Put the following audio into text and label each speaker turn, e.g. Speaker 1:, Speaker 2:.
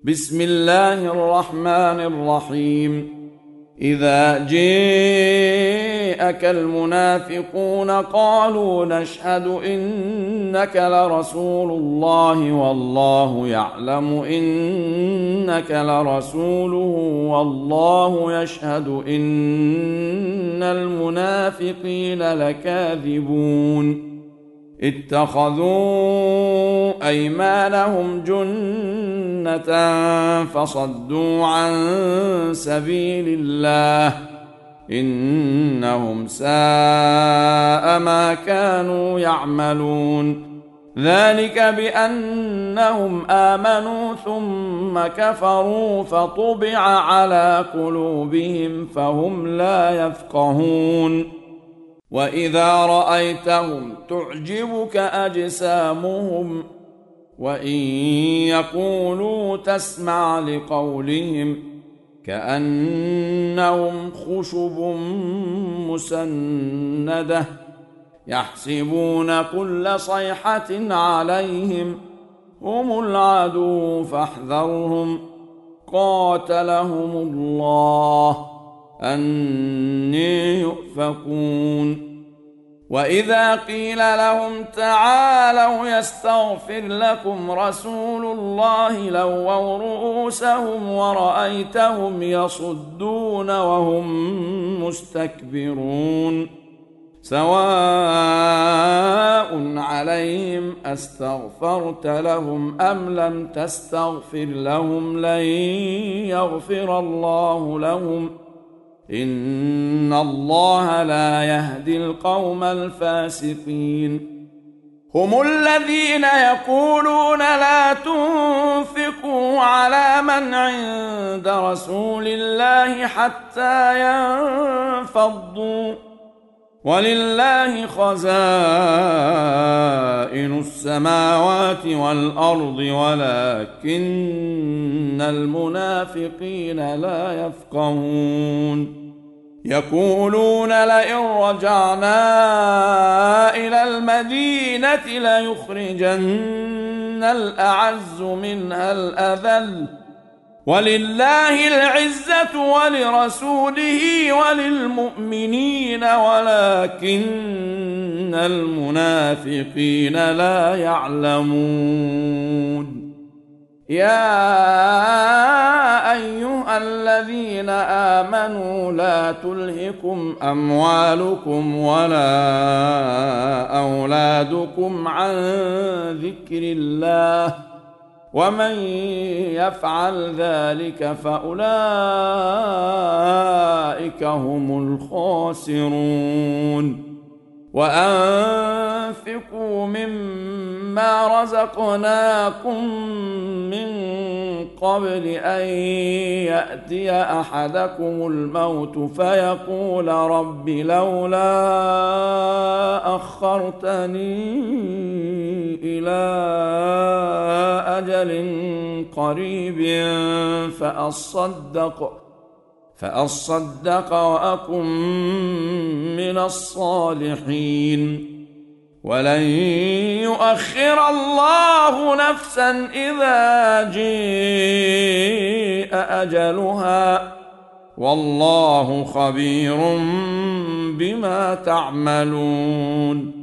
Speaker 1: بسم الله الرحمن الرحيم. إذا جاءك المنافقون قالوا نشهد إنك لرسول الله والله يعلم إنك لرسوله والله يشهد إن المنافقين لكاذبون. اتخذوا أيمانهم جنة فصدوا عن سبيل الله إنهم ساء ما كانوا يعملون. ذلك بأنهم آمنوا ثم كفروا فطبع على قلوبهم فهم لا يفقهون. وإذا رأيتهم تعجبك أجسامهم وإن يقولوا تسمع لقولهم كأنهم خشب مسندة يحسبون كل صيحة عليهم هم العدو فاحذرهم قاتلهم الله أني يؤفكون. وإذا قيل لهم تعالوا يستغفر لكم رسول الله لووا رؤوسهم ورأيتهم يصدون وهم مستكبرون. سواء عليهم أستغفرت لهم أم لم تستغفر لهم لن يغفر الله لهم إن الله لا يهدي القوم الفاسقين. هم الذين يقولون لا تنفقوا على من عند رسول الله حتى ينفضوا ولله خزائن السماوات والأرض ولكن المنافقين لا يفقهون. يقولون لئن رجعنا إلى المدينة ليخرجن الأعز منها الأذل ولله العزة ولرسوله وللمؤمنين ولكن المنافقين لا يعلمون. يا أيها الذين آمنوا لا تلهكم أموالكم ولا أولادكم عن ذكر الله ومن يفعل ذلك فأولئك هم الخاسرون. وأنفقوا مما رزقناكم من قبل أن يأتي أحدكم الموت فيقول رب لولا أخرتني إلى أجل قريب فأصدق وأكن من الصالحين. ولن يؤخر الله نفسا إذا جاء أجلها والله خبير بما تعملون.